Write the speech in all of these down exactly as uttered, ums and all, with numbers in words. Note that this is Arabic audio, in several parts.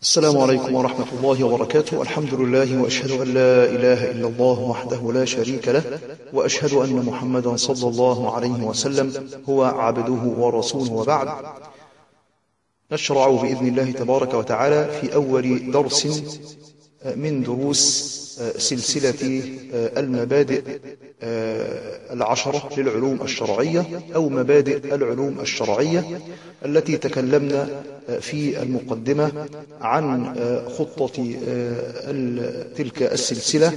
السلام عليكم ورحمة الله وبركاته. الحمد لله وأشهد أن لا إله إلا الله وحده لا شريك له، وأشهد أن محمدا صلى الله عليه وسلم هو عبده ورسوله، وبعد. نشرع بإذن الله تبارك وتعالى في أول درس من دروس سلسلة المبادئ العشرة للعلوم الشرعية أو مبادئ العلوم الشرعية، التي تكلمنا في المقدمة عن خطة تلك السلسلة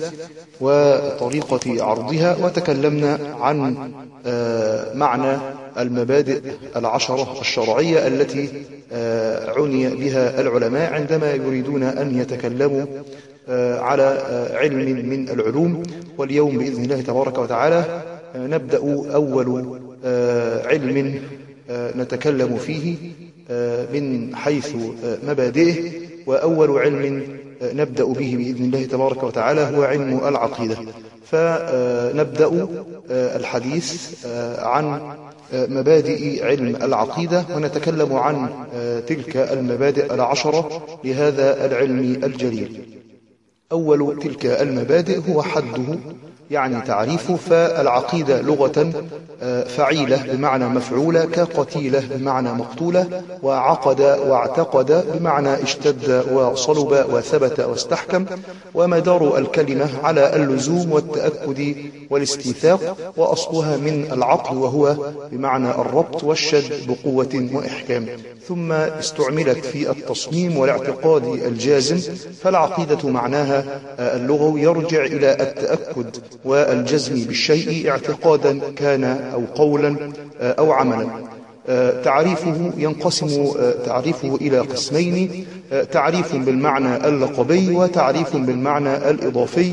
وطريقة عرضها، وتكلمنا عن معنى المبادئ العشرة الشرعية التي عني بها العلماء عندما يريدون أن يتكلموا على علم من العلوم. واليوم بإذن الله تبارك وتعالى نبدأ أول علم نتكلم فيه من حيث مبادئه، وأول علم نبدأ به بإذن الله تبارك وتعالى هو علم العقيدة. فنبدأ الحديث عن مبادئ علم العقيدة، ونتكلم عن تلك المبادئ العشرة لهذا العلم الجليل. أول تلك المبادئ هو حده، يعني تعريفه. فالعقيدة لغة فعيلة بمعنى مفعولة، كقتيلة بمعنى مقتولة، وعقد واعتقد بمعنى اشتد وصلب وثبت واستحكم. ومدار الكلمة على اللزوم والتأكد والاستيثاق، وأصلها من العقل وهو بمعنى الربط والشد بقوة وإحكام، ثم استعملت في التصميم والاعتقاد الجازم. فالعقيدة معناها اللغوي يرجع إلى التأكد والجزم بالشيء اعتقادا كان أو قولا أو عملا. تعريفه ينقسم تعريفه إلى قسمين: تعريف بالمعنى اللقبي وتعريف بالمعنى الإضافي.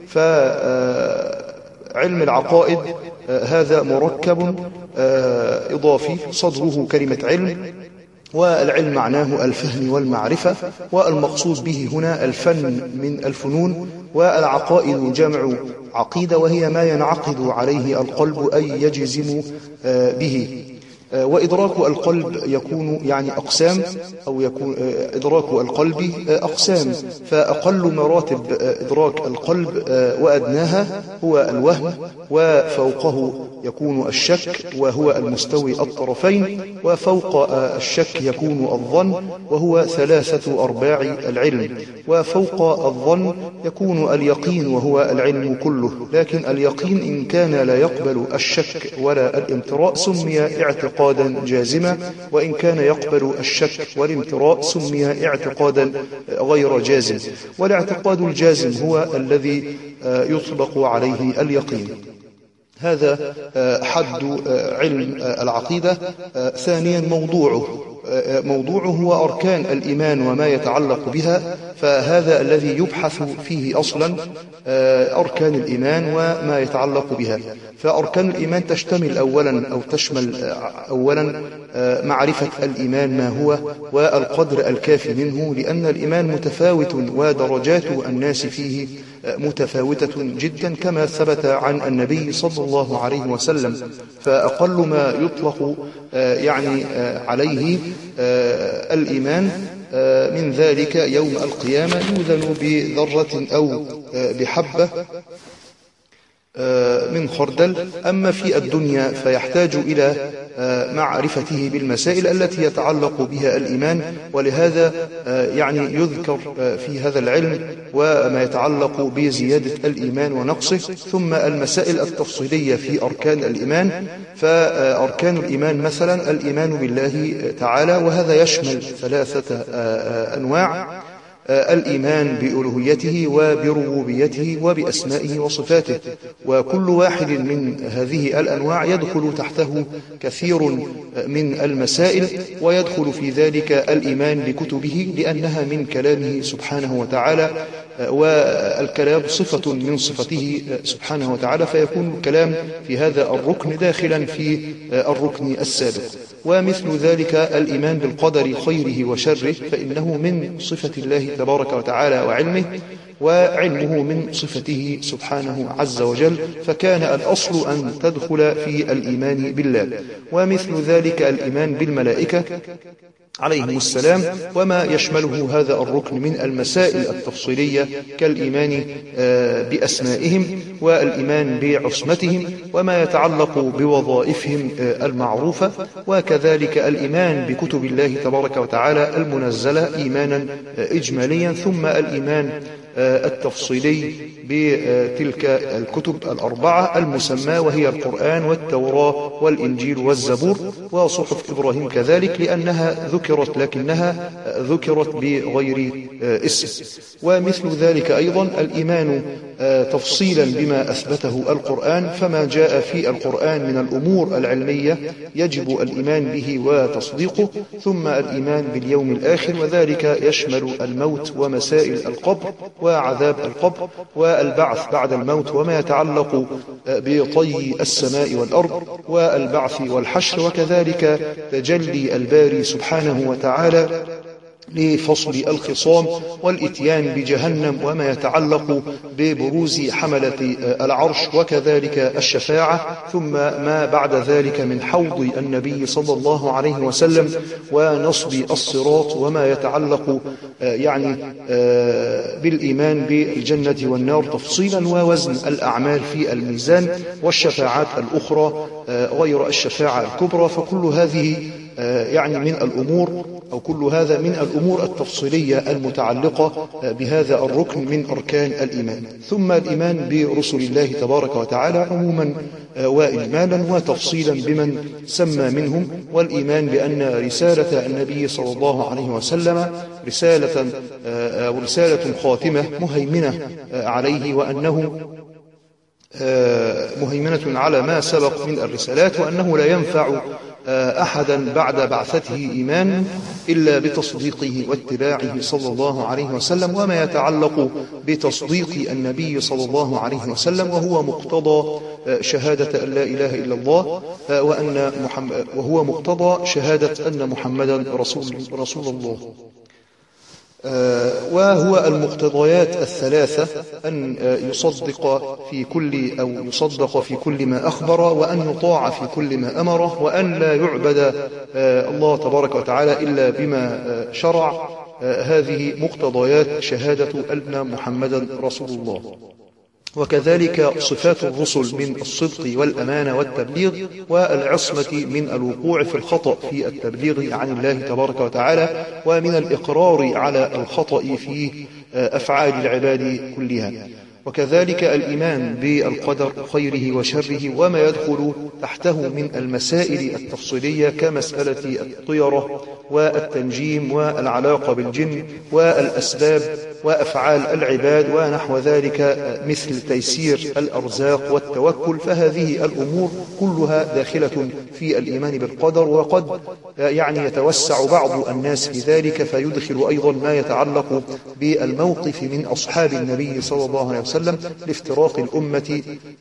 فعلم العقائد هذا مركب إضافي صدره كلمة علم، والعلم معناه الفهم والمعرفة، والمقصود به هنا الفن من الفنون. والعقائد جمع عقيدة، وهي ما ينعقد عليه القلب أي يجزم به. وإدراك القلب يكون يعني أقسام، أو يكون إدراك القلب أقسام. فأقل مراتب إدراك القلب وأدناها هو الوهم، وفوقه يكون الشك وهو المستوي الطرفين، وفوق الشك يكون الظن وهو ثلاثة أرباع العلم، وفوق الظن يكون اليقين وهو العلم كله. لكن اليقين إن كان لا يقبل الشك ولا الامتراء سمي اعتقادا جازما، وإن كان يقبل الشك والامتراء سمي اعتقادا غير جازم. والاعتقاد الجازم هو الذي يطلق عليه اليقين. هذا حد علم العقيدة. ثانيا موضوعه موضوعه هو أركان الإيمان وما يتعلق بها. فهذا الذي يبحث فيه أصلا، أركان الإيمان وما يتعلق بها. فأركان الإيمان تشتمل أولا أو تشمل أولا معرفة الإيمان ما هو والقدر الكافي منه، لأن الإيمان متفاوت ودرجات الناس فيه متفاوتة جدا كما ثبت عن النبي صلى الله عليه وسلم. فأقل ما يطلق يعني عليه الإيمان من ذلك يوم القيامة يوزن بذرة أو بحبة من خردل. أما في الدنيا فيحتاج إلى معرفته بالمسائل التي يتعلق بها الإيمان، ولهذا يعني يذكر في هذا العلم وما يتعلق بزيادة الإيمان ونقصه، ثم المسائل التفصيلية في أركان الإيمان. فأركان الإيمان مثلا الإيمان بالله تعالى، وهذا يشمل ثلاثة أنواع: الإيمان بألوهيته وبربوبيته وبأسمائه وصفاته. وكل واحد من هذه الأنواع يدخل تحته كثير من المسائل، ويدخل في ذلك الإيمان بكتبه لأنها من كلامه سبحانه وتعالى، والكلام صفة من صفته سبحانه وتعالى، فيكون الكلام في هذا الركن داخلا في الركن السابق. ومثل ذلك الإيمان بالقدر خيره وشره، فإنه من صفة الله تبارك وتعالى وعلمه، وعلمه من صفته سبحانه عز وجل، فكان الأصل أن تدخل في الإيمان بالله. ومثل ذلك الإيمان بالملائكة، عليهم السلام، وما يشمله هذا الركن من المسائل التفصيلية كالإيمان بأسمائهم والإيمان بعصمتهم وما يتعلق بوظائفهم المعروفة، وكذلك الإيمان بكتب الله تبارك وتعالى المنزلة إيمانا إجماليا، ثم الإيمان التفصيلي بتلك الكتب الأربعة المسمى وهي القرآن والتوراة والإنجيل والزبور وصحف إبراهيم كذلك، لأنها ذكرت لكنها ذكرت بغير اسم. ومثل ذلك أيضا الإيمان تفصيلا بما أثبته القرآن، فما جاء في القرآن من الأمور العلمية يجب الإيمان به وتصديقه، ثم الإيمان باليوم الآخر، وذلك يشمل الموت ومسائل القبر وعذاب القبر والبعث بعد الموت وما يتعلق بطي السماء والأرض والبعث والحشر، وكذلك تجلي الباري سبحانه وتعالى لفصل الخصام والإتيان بجهنم وما يتعلق ببروز حملة العرش، وكذلك الشفاعة، ثم ما بعد ذلك من حوض النبي صلى الله عليه وسلم ونصب الصراط وما يتعلق يعني بالإيمان بالجنة والنار تفصيلا، ووزن الأعمال في الميزان، والشفاعات الأخرى غير الشفاعة الكبرى. فكل هذه يعني من الأمور أو كل هذا من الأمور التفصيلية المتعلقة بهذا الركن من أركان الإيمان. ثم الإيمان برسل الله تبارك وتعالى عموما وإجمالا وتفصيلا بمن سمى منهم، والإيمان بأن رسالة النبي صلى الله عليه وسلم رسالة أو رسالة خاتمة مهيمنة عليه، وأنه مهيمنة على ما سبق من الرسالات، وأنه لا ينفع أحدا بعد بعثته إيمان إلا بتصديقه واتباعه صلى الله عليه وسلم، وما يتعلق بتصديق النبي صلى الله عليه وسلم وهو مقتضى شهادة أن لا إله إلا الله وأن محمد وهو مقتضى شهادة أن محمدا رسول, رسول الله. وهو المقتضيات الثلاثة أن يصدق في كل أو يصدق في كل ما أخبر، وأن يطاع في كل ما أمر، وأن لا يعبد الله تبارك وتعالى إلا بما شرع. هذه مقتضيات شهادة أن محمدا رسول الله. وكذلك صفات الرسل من الصدق والأمانة والتبليغ والعصمة من الوقوع في الخطأ في التبليغ عن الله تبارك وتعالى، ومن الإقرار على الخطأ في أفعال العباد كلها. وكذلك الإيمان بالقدر خيره وشره وما يدخل تحته من المسائل التفصيلية كمسألة الطيرة والتنجيم والعلاقة بالجن والأسباب وأفعال العباد ونحو ذلك، مثل تيسير الأرزاق والتوكل. فهذه الأمور كلها داخلة في الإيمان بالقدر، وقد يعني يتوسع بعض الناس في ذلك فيدخل أيضا ما يتعلق بالموقف من أصحاب النبي صلى الله عليه وسلم لافتراق الأمة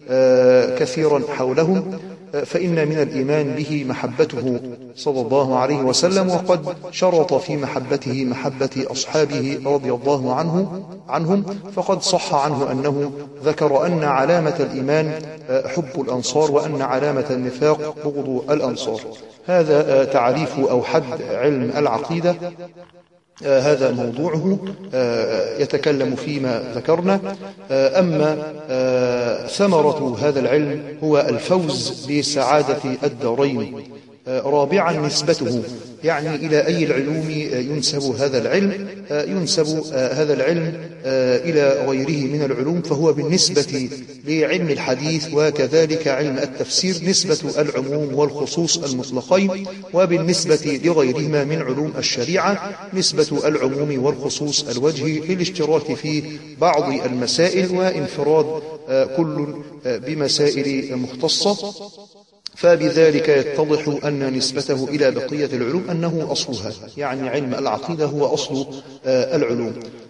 كثيرا حولهم، فإن من الإيمان به محبته صلى الله عليه وسلم، وقد شرط في محبته محبة أصحابه رضي الله عنه عنهم، فقد صح عنه أنه ذكر أن علامة الإيمان حب الأنصار، وأن علامة النفاق بغض الأنصار. هذا تعريف أو حد علم العقيدة، آه هذا موضوعه، آه يتكلم فيما ذكرنا. آه أما آه ثمرة هذا العلم هو الفوز بسعادة الدارين. آه رابعا نسبته، يعني إلى أي العلوم ينسب هذا العلم؟ آه ينسب آه هذا العلم آه إلى غيره من العلوم، فهو بالنسبة لعلم الحديث وكذلك علم التفسير نسبة العموم والخصوص المطلقين، وبالنسبة لغيرهما من علوم الشريعة نسبة العموم والخصوص الوجهي للاشتراك في بعض المسائل وانفراد آه كل آه بمسائل مختصة. فبذلك يتضح أن نسبته إلى بقية العلوم أنه أصلها، يعني علم العقيدة هو أصل العلوم.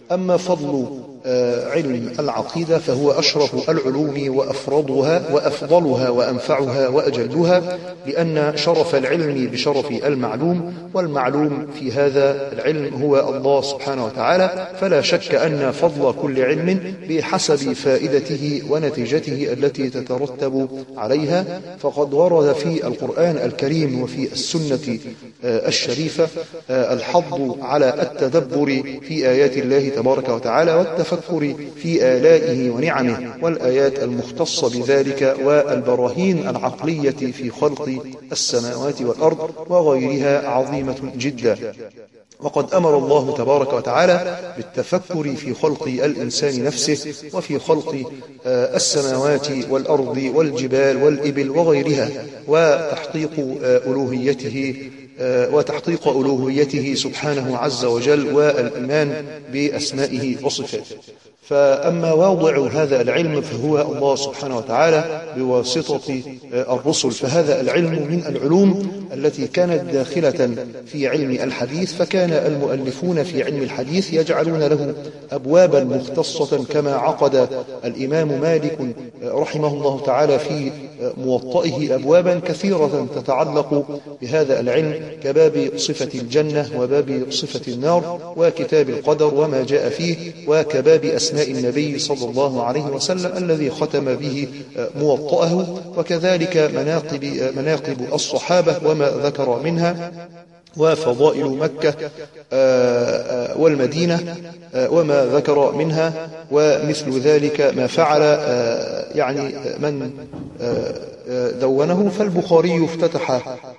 أما فضل علم العقيدة فهو أشرف العلوم وأفرضها وأفضلها وأنفعها وأجلها، لأن شرف العلم بشرف المعلوم، والمعلوم في هذا العلم هو الله سبحانه وتعالى، فلا شك أن فضل كل علم بحسب فائدته ونتيجته التي تترتب عليها. فقد ورد في القرآن الكريم وفي السنة الشريفة الحض على التدبر في آيات الله تبارك وتعالى والتفكر في آلائه ونعمه، والآيات المختصة بذلك والبراهين العقلية في خلق السماوات والأرض وغيرها عظيمة جدا. وقد أمر الله تبارك وتعالى بالتفكر في خلق الإنسان نفسه وفي خلق السماوات والأرض والجبال والإبل وغيرها، وتحقيق ألوهيته وتحقيق ألوهيته سبحانه عز وجل والإيمان بأسمائه وصفاته. فأما واضع هذا العلم فهو الله سبحانه وتعالى بواسطة الرسل، فهذا العلم من العلوم التي كانت داخلة في علم الحديث، فكان المؤلفون في علم الحديث يجعلون له أبوابا مختصة، كما عقد الإمام مالك رحمه الله تعالى في موطئه أبوابا كثيرة تتعلق بهذا العلم، كباب صفة الجنة وباب صفة النار وكتاب القدر وما جاء فيه، وكباب أسماء النبي صلى الله عليه وسلم الذي ختم به موطئه، وكذلك مناقب, مناقب الصحابة وما ذكر منها، وفضائل مكة والمدينة وما ذكر منها، ومثل ذلك ما فعل يعني من دونه. فالبخاري افتتح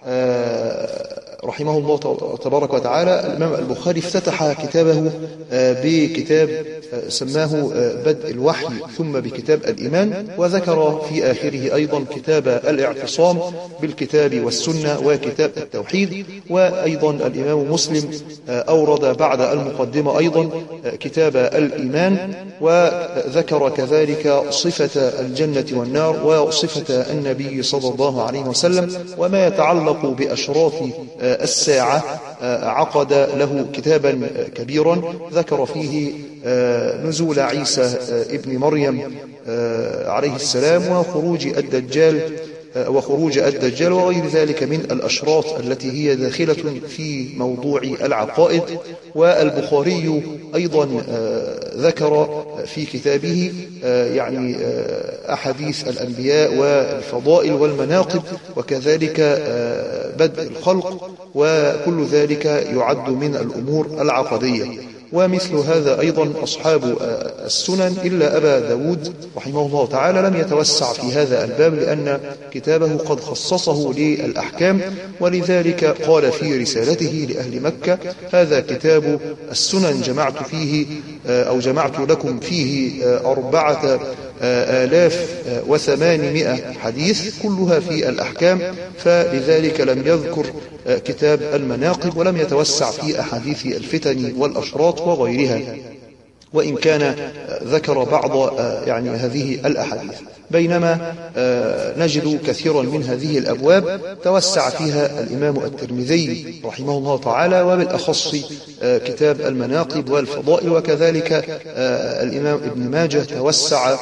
رحمه الله تبارك وتعالى، الإمام البخاري افتتح كتابه بكتاب سماه بدء الوحي ثم بكتاب الإيمان، وذكر في آخره أيضا كتاب الاعتصام بالكتاب والسنة وكتاب التوحيد. وأيضا الإمام مسلم أورد بعد المقدمة أيضا كتاب الإيمان، وذكر كذلك صفة الجنة والنار وصفة النبي صلى الله عليه وسلم وما يتعلق بأشراط الساعة. عقد له كتابا كبيرا ذكر فيه نزول عيسى ابن مريم عليه السلام وخروج الدجال وخروج الدجال وغير ذلك من الأشراط التي هي داخلة في موضوع العقائد. والبخاري أيضا ذكر في كتابه يعني أحاديث الأنبياء والفضائل والمناقب، وكذلك بدء الخلق، وكل ذلك يعد من الأمور العقدية. ومثل هذا أيضا أصحاب السنن إلا أبا داود رحمه الله تعالى لم يتوسع في هذا الباب، لأن كتابه قد خصصه للأحكام، ولذلك قال في رسالته لأهل مكة: هذا كتاب السنن جمعت فيه أو جمعت لكم فيه أربعة آلاف وثمانمائة حديث كلها في الأحكام، فلذلك لم يذكر كتاب المناقب ولم يتوسع في أحاديث الفتن والأشراط وغيرها، وإن كان ذكر بعض يعني هذه الأحاديث. بينما نجد كثيرا من هذه الأبواب توسع فيها الإمام الترمذي رحمه الله تعالى، وبالأخص كتاب المناقب والفضائل، وكذلك الإمام ابن ماجه توسع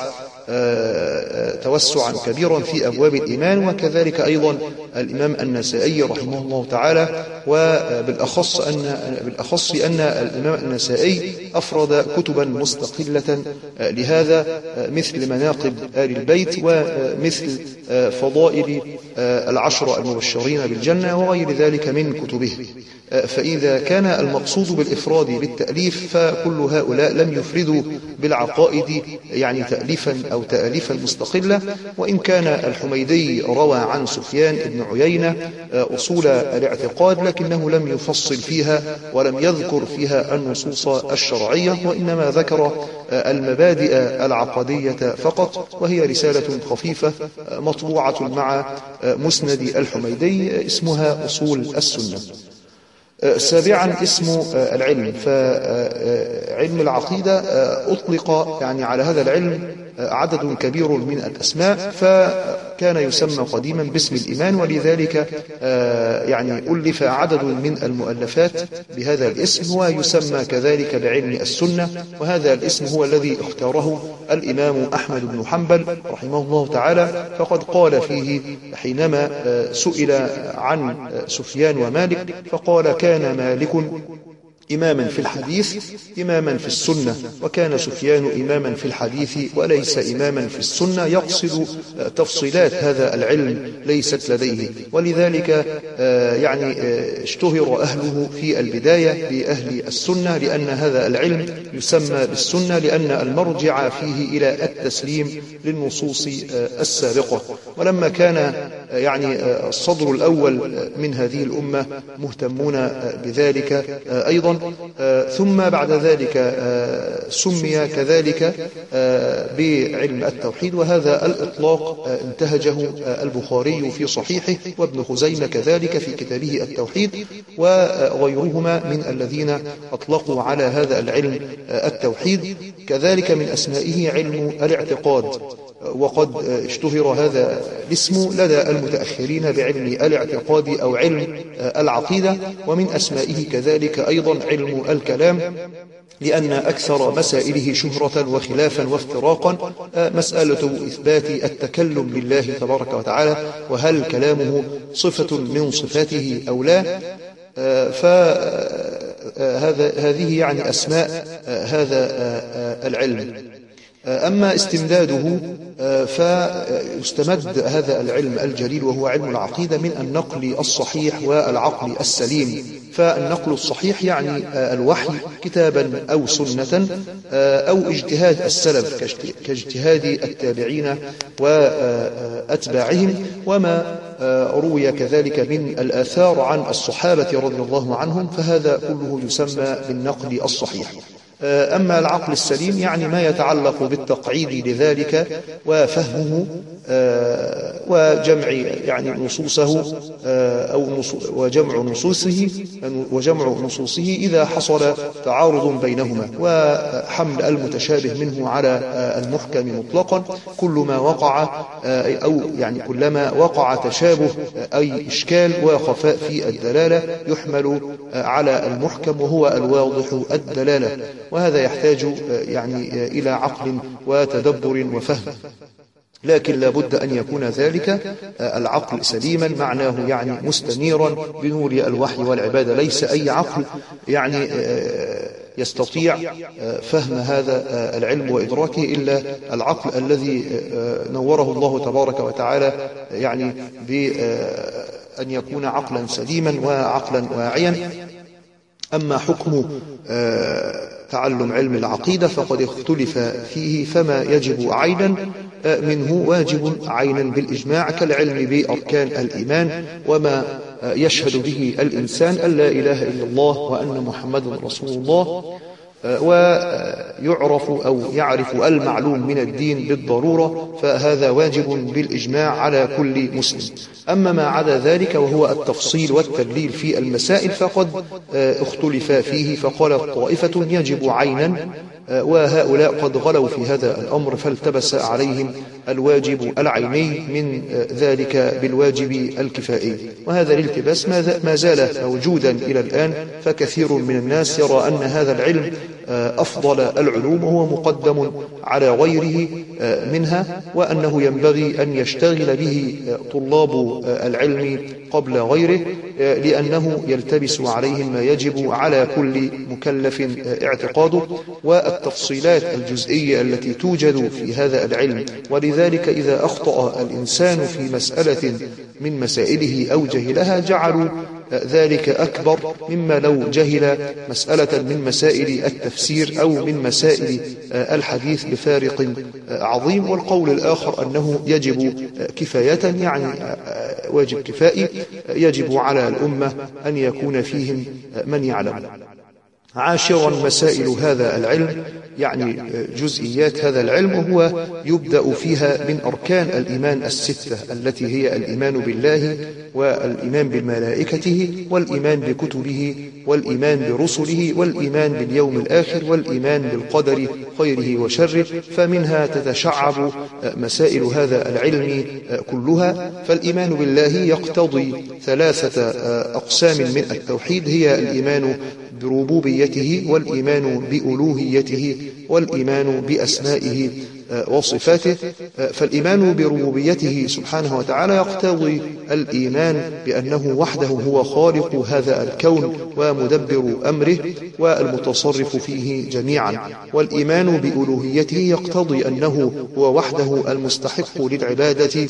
توسعا كبيرا في أبواب الإيمان، وكذلك أيضا الإمام النسائي رحمه الله تعالى، وبالأخص أن بالأخص أن الإمام النسائي أفرد كتبا مستقلة لهذا، مثل مناقب آل البيت ومثل فضائل العشرة المبشرين بالجنة وغير ذلك من كتبه. فإذا كان المقصود بالإفراد بالتأليف فكل هؤلاء لم يفردوا بالعقائد يعني تأليفا أو تأليفا مستقلة، وإن كان الحميدي روى عن سفيان بن عيينة أصول الاعتقاد، لكنه لم يفصل فيها ولم يذكر فيها النصوص الشرعية، وإنما ذكر المبادئ العقدية فقط، وهي رسالة خفيفة مطبوعة مع مسند الحميدي اسمها أصول السنة. سابعا اسم العلم. فعلم العقيدة أطلق يعني على هذا العلم عدد كبير من الأسماء، فكان يسمى قديما باسم الإيمان، ولذلك يعني ألف عدد من المؤلفات بهذا الاسم، ويسمى كذلك بعلم السنة. وهذا الاسم هو الذي اختاره الإمام أحمد بن حنبل رحمه الله تعالى، فقد قال فيه حينما سئل عن سفيان ومالك فقال: كان مالك إماما في الحديث إماما في السنة، وكان سفيان إماما في الحديث وليس إماما في السنة، يقصد تفصيلات هذا العلم ليست لديه. ولذلك يعني اشتهر أهله في البداية بأهل السنة، لأن هذا العلم يسمى بالسنة لأن المرجع فيه إلى التسليم للنصوص السابقة. ولما كان يعني الصدر الأول من هذه الأمة مهتمون بذلك أيضا، ثم بعد ذلك سمي كذلك بعلم التوحيد، وهذا الإطلاق انتهجه البخاري في صحيحه، وابن خزيمة كذلك في كتابه التوحيد، وغيرهما من الذين أطلقوا على هذا العلم التوحيد. كذلك من أسمائه علم الاعتقاد، وقد اشتهر هذا الاسم لدى المتأخرين بعلم الاعتقاد أو علم العقيدة. ومن أسمائه كذلك أيضا علم الكلام، لأن أكثر مسائله شهرة وخلافا وافتراقا مسألة إثبات التكلم لله تبارك وتعالى، وهل كلامه صفة من صفاته أو لا. فهذه يعني أسماء هذا العلم. أما استمداده فيستمد هذا العلم الجليل وهو علم العقيدة من النقل الصحيح والعقل السليم. فالنقل الصحيح يعني الوحي كتابا أو سنة أو اجتهاد السلف كاجتهاد التابعين وأتباعهم، وما روي كذلك من الآثار عن الصحابة رضي الله عنهم، فهذا كله يسمى بالنقل الصحيح. أما العقل السليم يعني ما يتعلق بالتقعيد لذلك وفهمه وجمع يعني نصوصه أو وجمع نصوصه وجمع نصوصه إذا حصل تعارض بينهما، وحمل المتشابه منه على المحكم مطلقا. كل ما وقع أو يعني كلما وقع تشابه أي إشكال وخفاء في الدلالة يحمل على المحكم وهو الواضح الدلالة، وهذا يحتاج يعني إلى عقل وتدبر وفهم. لكن لا بد أن يكون ذلك العقل سليما، معناه يعني مستنيرا بنور الوحي والعبادة، ليس أي عقل يعني يستطيع فهم هذا العلم وإدراكه إلا العقل الذي نوره الله تبارك وتعالى يعني بأن يكون عقلا سليما وعقلا واعيا. أما حكم تعلم علم العقيدة فقد اختلف فيه، فما يجب عينا منه واجب عينا بالإجماع كالعلم بأركان الإيمان وما يشهد به الإنسان أن لا إله إلا الله وأن محمد رسول الله، ويعرف أو يعرف المعلوم من الدين بالضرورة، فهذا واجب بالإجماع على كل مسلم. أما ما عدا ذلك وهو التفصيل والتدليل في المسائل فقد اختلف فيه، فقال طائفة يجب عينا، وهؤلاء قد غلوا في هذا الأمر فالتبس عليهم الواجب العيني من ذلك بالواجب الكفائي، وهذا الالتباس ما زال موجودا إلى الآن، فكثير من الناس يرى أن هذا العلم أفضل العلوم وهو مقدم على غيره منها، وأنه ينبغي أن يشتغل به طلاب العلم قبل غيره، لأنه يلتبس عليهم ما يجب على كل مكلف اعتقاده والتفصيلات الجزئية التي توجد في هذا العلم. ولذلك إذا أخطأ الإنسان في مسألة من مسائله أو جهلها جعلوا ذلك أكبر مما لو جهل مسألة من مسائل التفسير أو من مسائل الحديث بفارق عظيم. والقول الآخر أنه يجب كفاية يعني واجب كفائي، يجب على الأمة أن يكون فيهم من يعلم. عاشرا مسائل هذا العلم يعني جزئيات هذا العلم، وهو يبدأ فيها من أركان الإيمان الستة التي هي الإيمان بالله والإيمان بالملائكته والإيمان بكتبه والإيمان برسله والإيمان باليوم الآخر والإيمان بالقدر خيره وشره. فمنها تتشعب مسائل هذا العلم كلها. فالإيمان بالله يقتضي ثلاثة أقسام من التوحيد، هي الإيمان بربوبيته والإيمان بألوهيته والإيمان بأسمائه وصفاته. فالإيمان بربوبيته سبحانه وتعالى يقتضي الإيمان بأنه وحده هو خالق هذا الكون ومدبر أمره والمتصرف فيه جميعا. والإيمان بألوهيته يقتضي أنه هو وحده المستحق للعبادة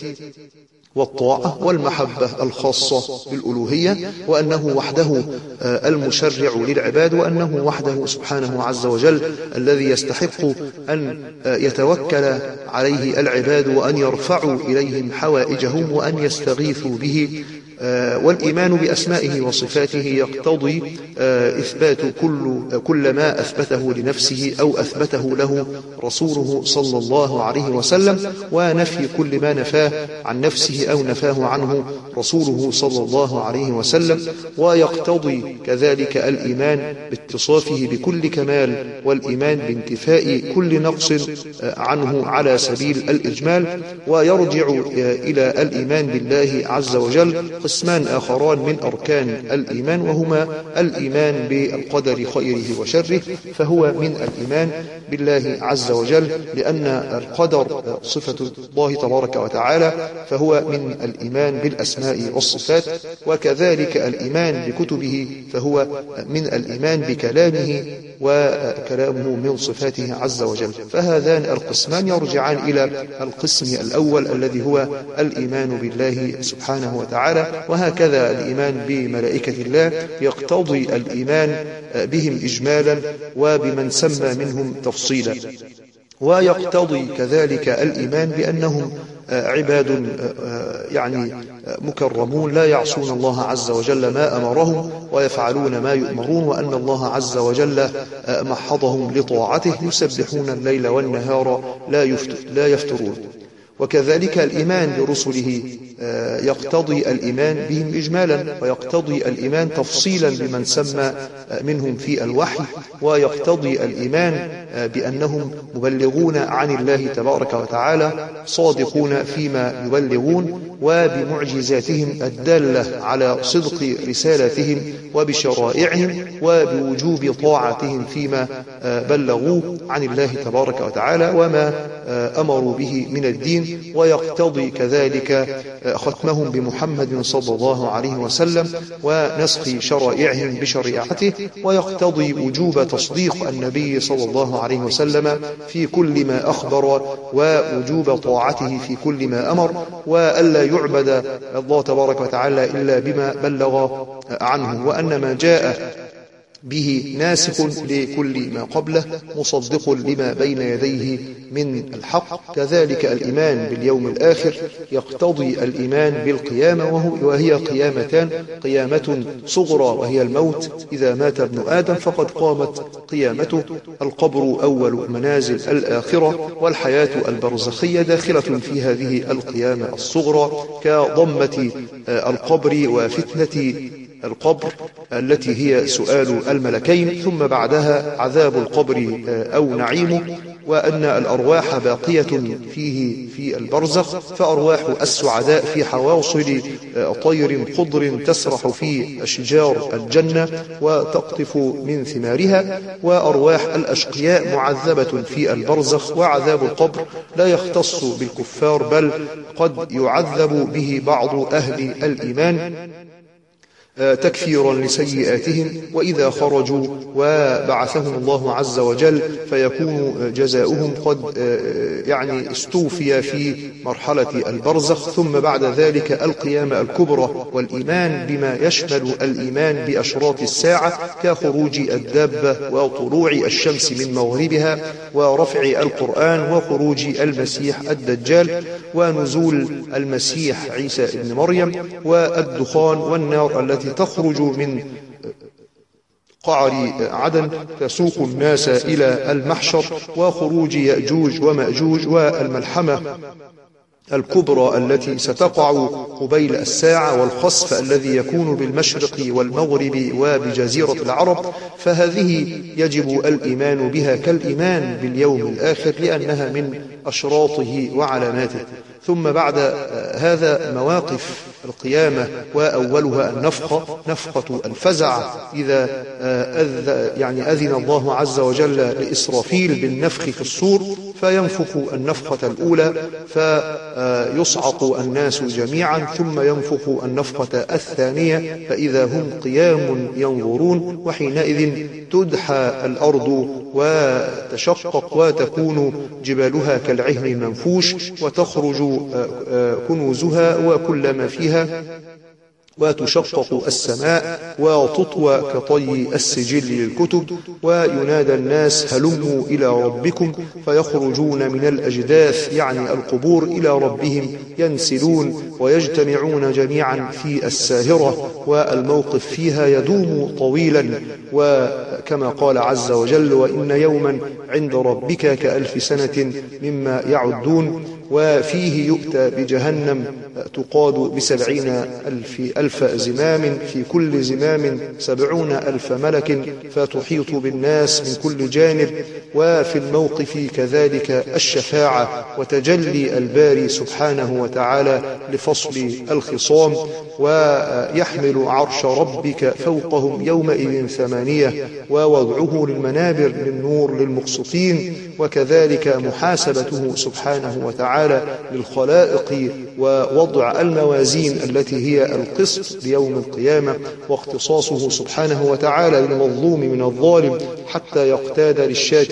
والطاعة والمحبة الخاصة بالألوهية، وأنه وحده المشرع للعباد، وأنه وحده سبحانه عز وجل الذي يستحق أن يتوكل عليه العباد وأن يرفعوا إليهم حوائجهم وأن يستغيثوا به. والإيمان بأسمائه وصفاته يقتضي إثبات كل, كل ما أثبته لنفسه أو أثبته له رسوله صلى الله عليه وسلم، ونفي كل ما نفاه عن نفسه أو نفاه عنه رسوله صلى الله عليه وسلم. ويقتضي كذلك الإيمان باتصافه بكل كمال والإيمان بانتفاء كل نقص عنه على سبيل الإجمال. ويرجع إلى الإيمان بالله عز وجل قسمان آخران من أركان الإيمان، وهما الإيمان بالقدر خيره وشره، فهو من الإيمان بالله عز وجل لأن القدر صفة الله تبارك وتعالى، فهو من الإيمان بالأسماء والصفات. وكذلك الإيمان بكتبه فهو من الإيمان بكلامه وكلامه من صفاته عز وجل. فهذان القسمان يرجعان إلى القسم الأول الذي هو الإيمان بالله سبحانه وتعالى. وهكذا الإيمان بملائكة الله يقتضي الإيمان بهم إجمالا وبمن سمى منهم تفصيلا. ويقتضي كذلك الإيمان بأنهم عباد يعني مكرمون لا يعصون الله عز وجل ما أمرهم ويفعلون ما يؤمرون، وأن الله عز وجل محضهم لطاعته يسبحون الليل والنهار لا يفترون. وكذلك الإيمان برسله يقتضي الإيمان بهم إجمالا، ويقتضي الإيمان تفصيلا بمن سمى منهم في الوحي، ويقتضي الإيمان بأنهم مبلغون عن الله تبارك وتعالى صادقون فيما يبلغون، وبمعجزاتهم الدالة على صدق رسالتهم وبشرائعهم وبوجوب طاعتهم فيما بلغوه عن الله تبارك وتعالى وما أمروا به من الدين. ويقتضي كذلك ختمهم بمحمد صلى الله عليه وسلم ونسخ شرائعهم بشريعته. ويقتضي وجوب تصديق النبي صلى الله عليه وسلم في كل ما أخبر ووجوب طاعته في كل ما أمر، وألا يعبد الله تبارك وتعالى إلا بما بلغ عنه، وأن ما جاء به ناسخ لكل ما قبله مصدق لما بين يديه من الحق. كذلك الإيمان باليوم الآخر يقتضي الإيمان بالقيامة، وهي قيامتان: قيامة صغرى وهي الموت، إذا مات ابن آدم فقد قامت قيامته، القبر أول منازل الآخرة، والحياة البرزخية داخلة في هذه القيامة الصغرى كضمة القبر وفتنة القبر التي هي سؤال الملكين، ثم بعدها عذاب القبر أو نعيمه، وأن الأرواح باقية فيه في البرزخ، فأرواح السعداء في حواصل طير خضر تسرح في أشجار الجنة وتقطف من ثمارها، وأرواح الأشقياء معذبة في البرزخ. وعذاب القبر لا يختص بالكفار، بل قد يعذب به بعض أهل الإيمان تكفيرا لسيئاتهم، وإذا خرجوا وبعثهم الله عز وجل فيكون جزاؤهم قد يعني استوفي في مرحلة البرزخ. ثم بعد ذلك القيامة الكبرى والإيمان بما يشمل الإيمان بأشراط الساعة كخروج الدابة وطلوع الشمس من مغربها ورفع القرآن وخروج المسيح الدجال ونزول المسيح عيسى ابن مريم والدخان والنار التي تخرج من قعر عدن تسوق الناس إلى المحشر، وخروج يأجوج ومأجوج، والملحمة الكبرى التي ستقع قبيل الساعة، والخسف الذي يكون بالمشرق والمغرب وبجزيرة العرب. فهذه يجب الإيمان بها كالإيمان باليوم الآخر، لأنها من أشراطه وعلاماته. ثم بعد هذا مواقف القيامة، وأولها النفخة، نفخة الفزع، إذا أذ يعني أذن الله عز وجل لإسرافيل بالنفخ في الصور، فينفخ النفخة الأولى فيصعق الناس جميعا، ثم ينفخ النفخة الثانية فإذا هم قيام ينظرون، وحينئذ تدحى الأرض وتشقق وتكون جبالها كالعهن المنفوش، وتخرج كنوزها وكل ما فيها، وتشقق السماء وتطوى كطي السجل للكتب، وينادى الناس هلموا إلى ربكم، فيخرجون من الأجداث يعني القبور إلى ربهم ينسلون ويجتمعون جميعا في الساهرة، والموقف فيها يدوم طويلا، وكما قال عز وجل وإن يوما عند ربك كألف سنة مما يعدون. وفيه يؤتى بجهنم تقاد بسبعين ألف, ألف زمام، في كل زمام سبعون ألف ملك، فتحيط بالناس من كل جانب. وفي الموقف كذلك الشفاعة وتجلي الباري سبحانه وتعالى لفصل الخصام، ويحمل عرش ربك فوقهم يومئذ ثمانية، ووضعه للمنابر للنور للمقسطين، وكذلك محاسبته سبحانه وتعالى للخلائق، ووضع الموازين التي هي القسط ليوم القيامة، واختصاصه سبحانه وتعالى للمظلوم من الظالم حتى يقتاد للشاة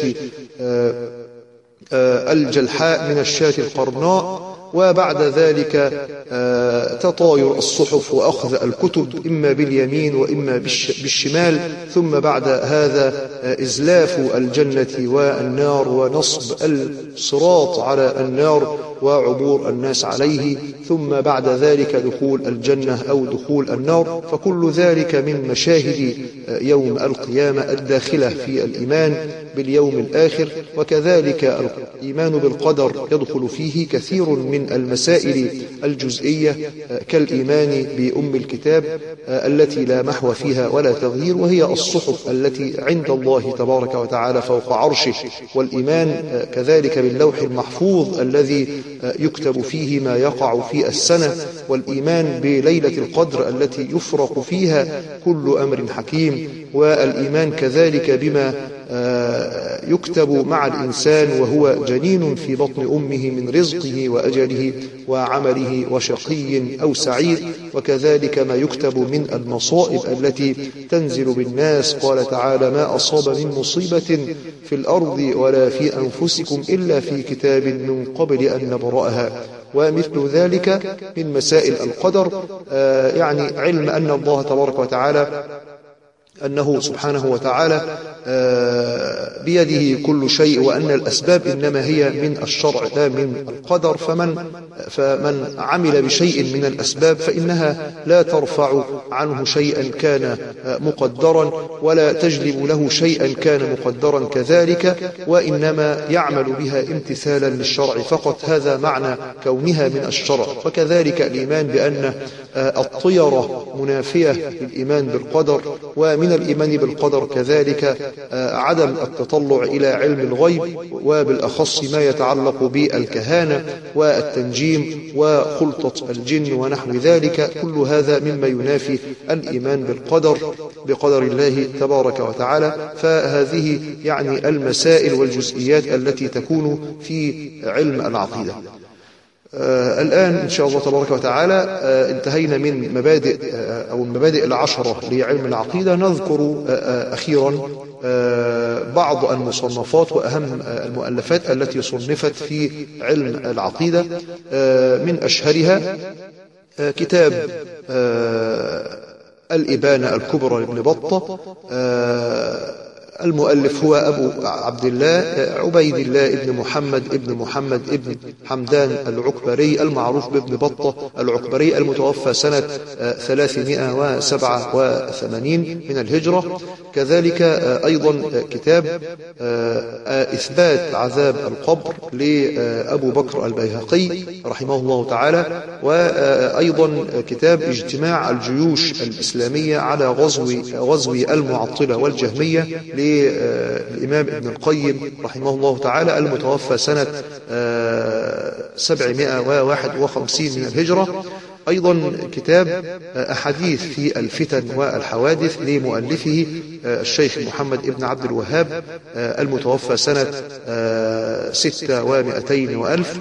الجلحاء من الشاة القرناء. وبعد ذلك تطاير الصحف وأخذ الكتب إما باليمين وإما بالشمال، ثم بعد هذا إزلاف الجنة والنار ونصب الصراط على النار وعبور الناس عليه، ثم بعد ذلك دخول الجنة أو دخول النار. فكل ذلك من مشاهد يوم القيامة الداخلة في الإيمان باليوم الآخر. وكذلك الإيمان بالقدر يدخل فيه كثير من المسائل الجزئية كالإيمان بأم الكتاب التي لا محو فيها ولا تغيير، وهي الصحف التي عند الله تبارك وتعالى فوق عرشه، والإيمان كذلك باللوح المحفوظ الذي يكتب فيه ما يقع في السنة، والإيمان بليلة القدر التي يفرق فيها كل أمر حكيم، والإيمان كذلك بما يكتب مع الإنسان وهو جنين في بطن أمه من رزقه وأجله وعمله وشقي أو سعيد، وكذلك ما يكتب من المصائب التي تنزل بالناس. قال تعالى ما أصاب من مصيبة في الأرض ولا في أنفسكم إلا في كتاب من قبل أن نبرأها. ومثل ذلك من مسائل القدر يعني علم أن الله تبارك وتعالى أنه سبحانه وتعالى بيده كل شيء، وأن الأسباب إنما هي من الشرع لا من القدر. فمن, فمن عمل بشيء من الأسباب فإنها لا ترفع عنه شيئا كان مقدرا ولا تجلب له شيئا كان مقدرا كذلك، وإنما يعمل بها امتثالا للشرع فقط. هذا معنى كونها من الشرع. وكذلك الإيمان بأن الطيرة منافية للإيمان بالقدر. ومن الإيمان بالقدر كذلك عدم التطلع إلى علم الغيب، وبالأخص ما يتعلق بالكهانة والتنجيم وخلطة الجن ونحو ذلك. كل هذا مما ينافي الإيمان بالقدر بقدر الله تبارك وتعالى. فهذه يعني المسائل والجزئيات التي تكون في علم العقيدة. آه الآن إن شاء الله تبارك وتعالى آه انتهينا من مبادئ آه أو المبادئ العشرة لعلم العقيدة. نذكر آه أخيرا آه بعض المصنفات وأهم آه المؤلفات التي صنفت في علم العقيدة. آه من أشهرها آه كتاب آه الإبانة الكبرى لابن بطة، آه المؤلف هو أبو عبد الله عبيد الله ابن محمد ابن محمد ابن حمدان العكبري المعروف بابن بطة العكبري، المتوفى سنة ثلاثمائة وسبعة وثمانين من الهجرة. كذلك أيضا كتاب إثبات عذاب القبر لأبو بكر البيهقي رحمه الله تعالى، وأيضا كتاب اجتماع الجيوش الإسلامية على غزو غزو المعطلة والجهمية للإمام ابن القيم رحمه الله تعالى، المتوفى سنة سبعمائة وواحد وخمسين من الهجرة. أيضا كتاب أحاديث في الفتن والحوادث لمؤلفه الشيخ محمد ابن عبد الوهاب، المتوفى سنة ستة ومائتين وألف.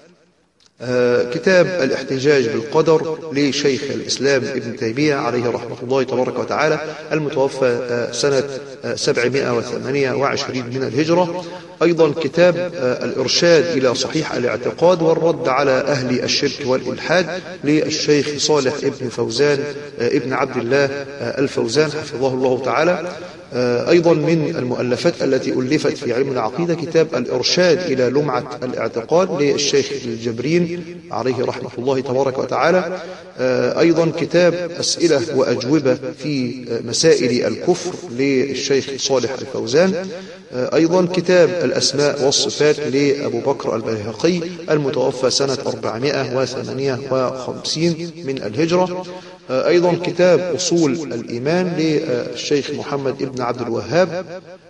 كتاب الاحتجاج بالقدر لشيخ الإسلام ابن تيمية عليه رحمة الله تبارك وتعالى، المتوفى سنة سبعمائة وثمانية وعشرين من الهجرة. أيضا كتاب الإرشاد إلى صحيح الاعتقاد والرد على أهل الشرك والإلحاد للشيخ صالح ابن فوزان ابن عبد الله الفوزان حفظه الله تعالى. أيضا من المؤلفات التي ألفت في علم العقيدة كتاب الإرشاد إلى لمعة الاعتقاد للشيخ الجبرين عليه رحمة الله تبارك وتعالى. أيضا كتاب أسئلة وأجوبة في مسائل الكفر للشيخ صالح الفوزان. أيضا كتاب الأسماء والصفات لأبو بكر البيهقي، المتوفى سنة أربعمائة وثمانية وخمسين من الهجرة. أيضا كتاب أصول الإيمان للشيخ محمد ابن عبد الوهاب.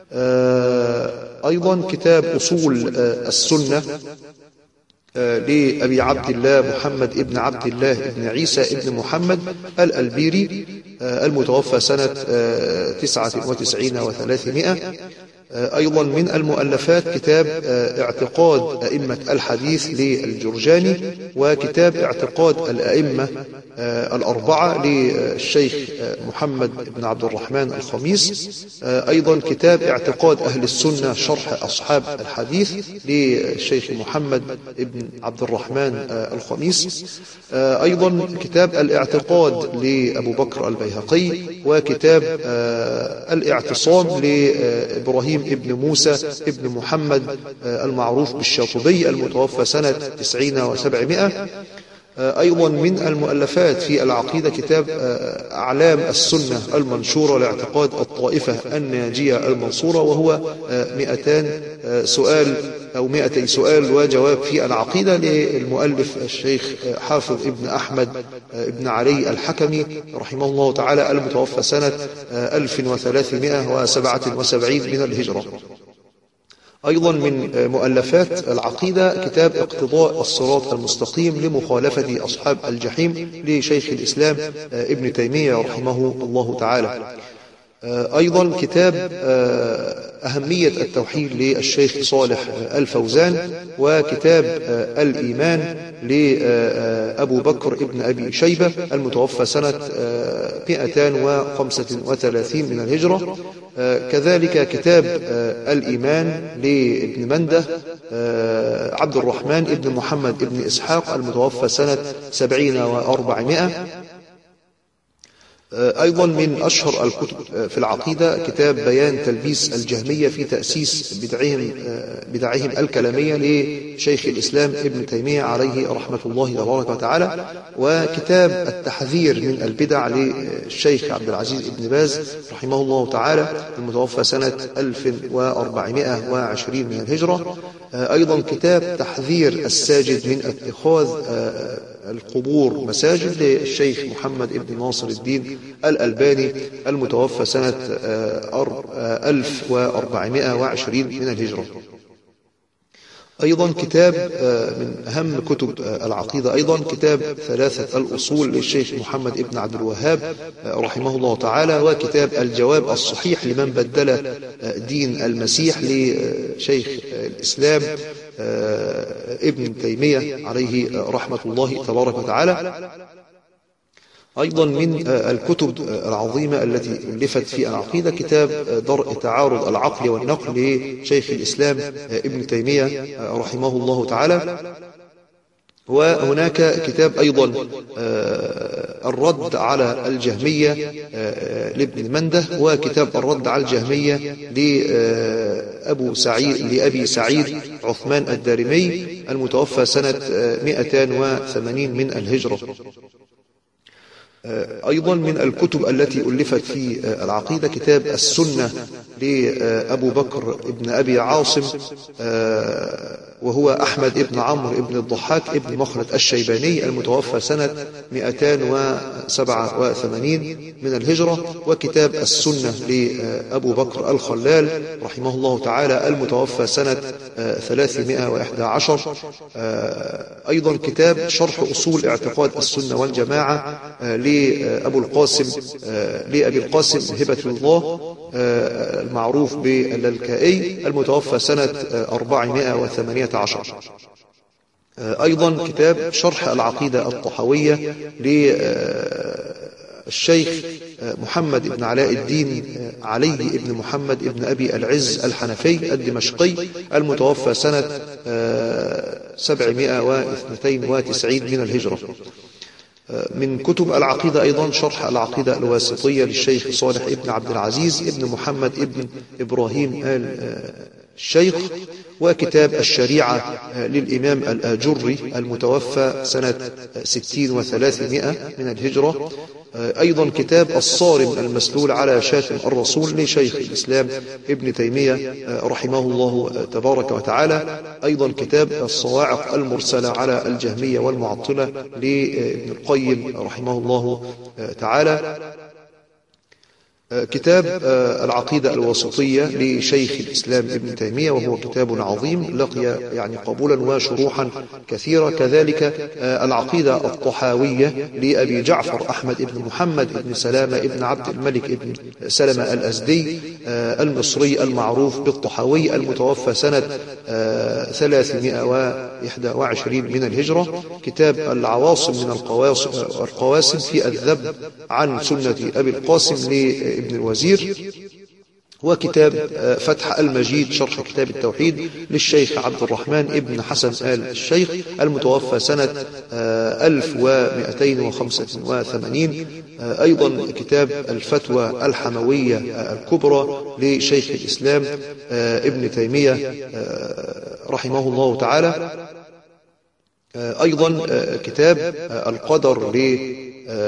أيضا كتاب أصول السنة لأبي عبد الله محمد ابن عبد الله ابن عيسى ابن محمد الألبيري، المتوفى سنة تسعة وتسعين وثلاثمائة. أيضا من المؤلفات كتاب اعتقاد أئمة الحديث للجرجاني، وكتاب اعتقاد الأئمة الأربعة للشيخ محمد بن عبد الرحمن الخميس. أيضا كتاب اعتقاد أهل السنة شرح أصحاب الحديث للشيخ محمد بن عبد الرحمن الخميس. أيضا كتاب الاعتقاد لأبو بكر البيهقي، وكتاب الاعتصام لإبراهيم ابن موسى ابن محمد المعروف بالشاطبي، المتوفى سنة تسعين وسبعمائة. أيضا من المؤلفات في العقيدة كتاب أعلام السنة المنشورة لاعتقاد الطائفة الناجية المنصورة، وهو مئتان سؤال أو مئتي سؤال وجواب في العقيدة للمؤلف الشيخ حافظ ابن أحمد ابن علي الحكمي رحمه الله تعالى، المتوفى سنة ألف وثلاثمائة وسبعة وسبعين من الهجرة. أيضا من مؤلفات العقيدة كتاب اقتضاء الصراط المستقيم لمخالفة أصحاب الجحيم لشيخ الإسلام ابن تيمية رحمه الله تعالى. أيضا كتاب أهمية التوحيد للشيخ صالح الفوزان، وكتاب الإيمان لأبو بكر ابن أبي شيبة، المتوفى سنة مئتين وخمسة وثلاثين من الهجرة. كذلك كتاب الإيمان لابن منده عبد الرحمن ابن محمد ابن إسحاق، المتوفى سنة سبعين وأربعمائة. أيضا من أشهر الكتب في العقيدة كتاب بيان تلبيس الجهمية في تأسيس بدعهم, بدعهم الكلامية لشيخ الإسلام ابن تيمية عليه رحمة الله تبارك وتعالى، وكتاب التحذير من البدع للشيخ عبد العزيز ابن باز رحمه الله تعالى، المتوفى سنة ألف وأربعمائة وعشرين من الهجرة. أيضا كتاب تحذير الساجد من اتخاذ القبور مساجد للشيخ محمد ابن ناصر الدين الألباني، المتوفى سنة ألف وأربعمائة وعشرين من الهجرة. أيضا كتاب من أهم كتب العقيدة أيضا كتاب ثلاثة الأصول للشيخ محمد ابن عبد الوهاب رحمه الله تعالى، وكتاب الجواب الصحيح لمن بدل دين المسيح لشيخ الإسلام ابن تيمية عليه رحمة الله تبارك وتعالى. أيضا من الكتب العظيمة التي ألفت في العقيدة كتاب درء تعارض العقل والنقل لشيخ الإسلام ابن تيمية رحمه الله تعالى. وهناك كتاب أيضا الرد على الجهمية لابن المنده، وكتاب الرد على الجهمية لأبو سعيد لأبي سعيد عثمان الدارمي المتوفى سنة مئتين وثمانين من الهجرة. أيضا من الكتب التي ألفت في العقيدة كتاب السنة لأبو بكر ابن أبي عاصم، وهو أحمد ابن عمرو ابن الضحاك ابن مخلد الشيباني المتوفى سنة مئتين وسبعة وثمانين من الهجرة، وكتاب السنة لأبو بكر الخلال رحمه الله تعالى المتوفى سنة ثلاثمائة وإحدى عشر. أيضا كتاب شرح أصول اعتقاد السنة والجماعة لأبو القاسم لأبي القاسم هبة الله المعروف باللالكائي المتوفى سنة أربعمائة وثمانية عشر. أيضا كتاب شرح العقيدة الطحاوية للشيخ محمد بن علاء الدين علي بن محمد بن أبي العز الحنفي الدمشقي المتوفى سنة سبعمائة واثنين وتسعين من الهجرة. من كتب العقيدة أيضا شرح العقيدة الواسطية للشيخ صالح ابن عبد العزيز ابن محمد ابن إبراهيم آل الشيخ، وكتاب الشريعة للإمام الآجري المتوفى سنة ستين وثلاثمائة من الهجرة. أيضا كتاب الصارم المسلول على شاتم الرسول لشيخ الإسلام ابن تيمية رحمه الله تبارك وتعالى. أيضا كتاب الصواعق المرسلة على الجهمية والمعطلة لابن القيم رحمه الله تعالى. كتاب العقيدة الواسطية لشيخ الإسلام ابن تيمية، وهو كتاب عظيم لقي يعني قبولا وشروحا كثيرة. كذلك العقيدة الطحاوية لأبي جعفر أحمد ابن محمد ابن سلامة ابن عبد الملك ابن سلمة الأزدي المصري المعروف بالطحاوي المتوفى سنة ثلاثمائة وإحدى وعشرين من الهجرة. كتاب العواصم من القواسم في الذب عن سنة أبي القاسم لابن ابن الوزير. وكتاب فتح المجيد شرح كتاب التوحيد للشيخ عبد الرحمن ابن حسن آل الشيخ المتوفى سنة ألف ومئتين وخمسة وثمانين. أيضا كتاب الفتوى الحموية الكبرى لشيخ الإسلام ابن تيمية رحمه الله تعالى. أيضا كتاب القدر ل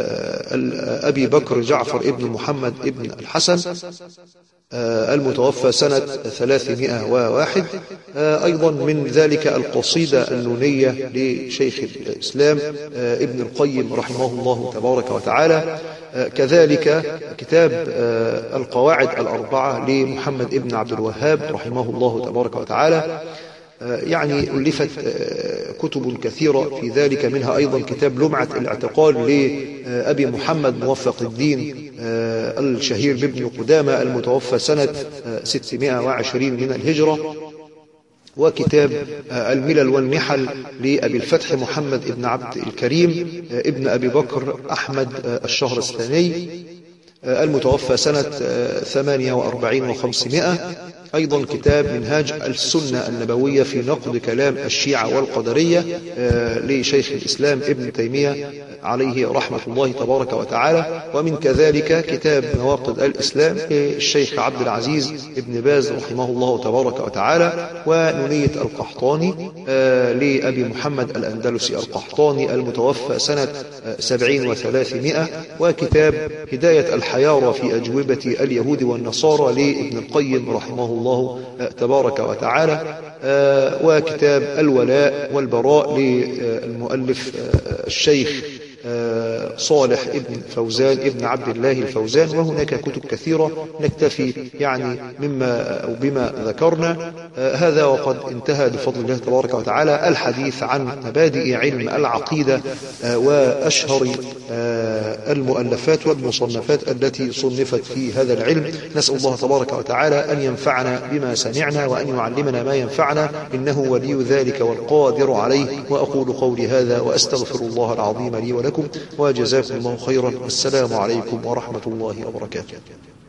أبي بكر جعفر ابن محمد ابن الحسن المتوفى سنة ثلاثمائة وواحد. أيضا من ذلك القصيدة النونية لشيخ الإسلام ابن القيم رحمه الله تبارك وتعالى. كذلك كتاب القواعد الأربعة لمحمد ابن عبد الوهاب رحمه الله تبارك وتعالى. يعني ألفت كتب كثيرة في ذلك، منها أيضا كتاب لمعة الاعتقال لأبي محمد موفق الدين الشهير بابن قدامة المتوفى سنة ستمائة وعشرين من الهجرة. وكتاب الملل والنحل لأبي الفتح محمد ابن عبد الكريم ابن أبي بكر أحمد الشهرستاني المتوفى سنة ثمانية وأربعين وخمسمائة. أيضا كتاب منهاج السنة النبوية في نقد كلام الشيعة والقدرية لشيخ الإسلام ابن تيمية عليه رحمة الله تبارك وتعالى. ومن كذلك كتاب نواقض الإسلام للشيخ عبد العزيز ابن باز رحمه الله تبارك وتعالى. ونونية القحطاني لأبي محمد الأندلسي القحطاني المتوفى سنة سبعين وثلاثمائة. وكتاب هداية الحيارى في أجوبة اليهود والنصارى لابن القيم رحمه الله تبارك وتعالى. وكتاب الولاء والبراء للمؤلف الشيخ صالح ابن فوزان ابن عبد الله الفوزان. وهناك كتب كثيرة، نكتفي يعني مما أو بما ذكرنا هذا، وقد انتهى بفضل الله تبارك وتعالى الحديث عن مبادئ علم العقيدة وأشهر المؤلفات والمصنفات التي صنفت في هذا العلم. نسأل الله تبارك وتعالى أن ينفعنا بما سمعنا وأن يعلمنا ما ينفعنا، إنه ولي ذلك والقادر عليه. وأقول قولي هذا وأستغفر الله العظيم لي ولكم، وجزاكم الله خيرا. والسلام عليكم ورحمة الله وبركاته.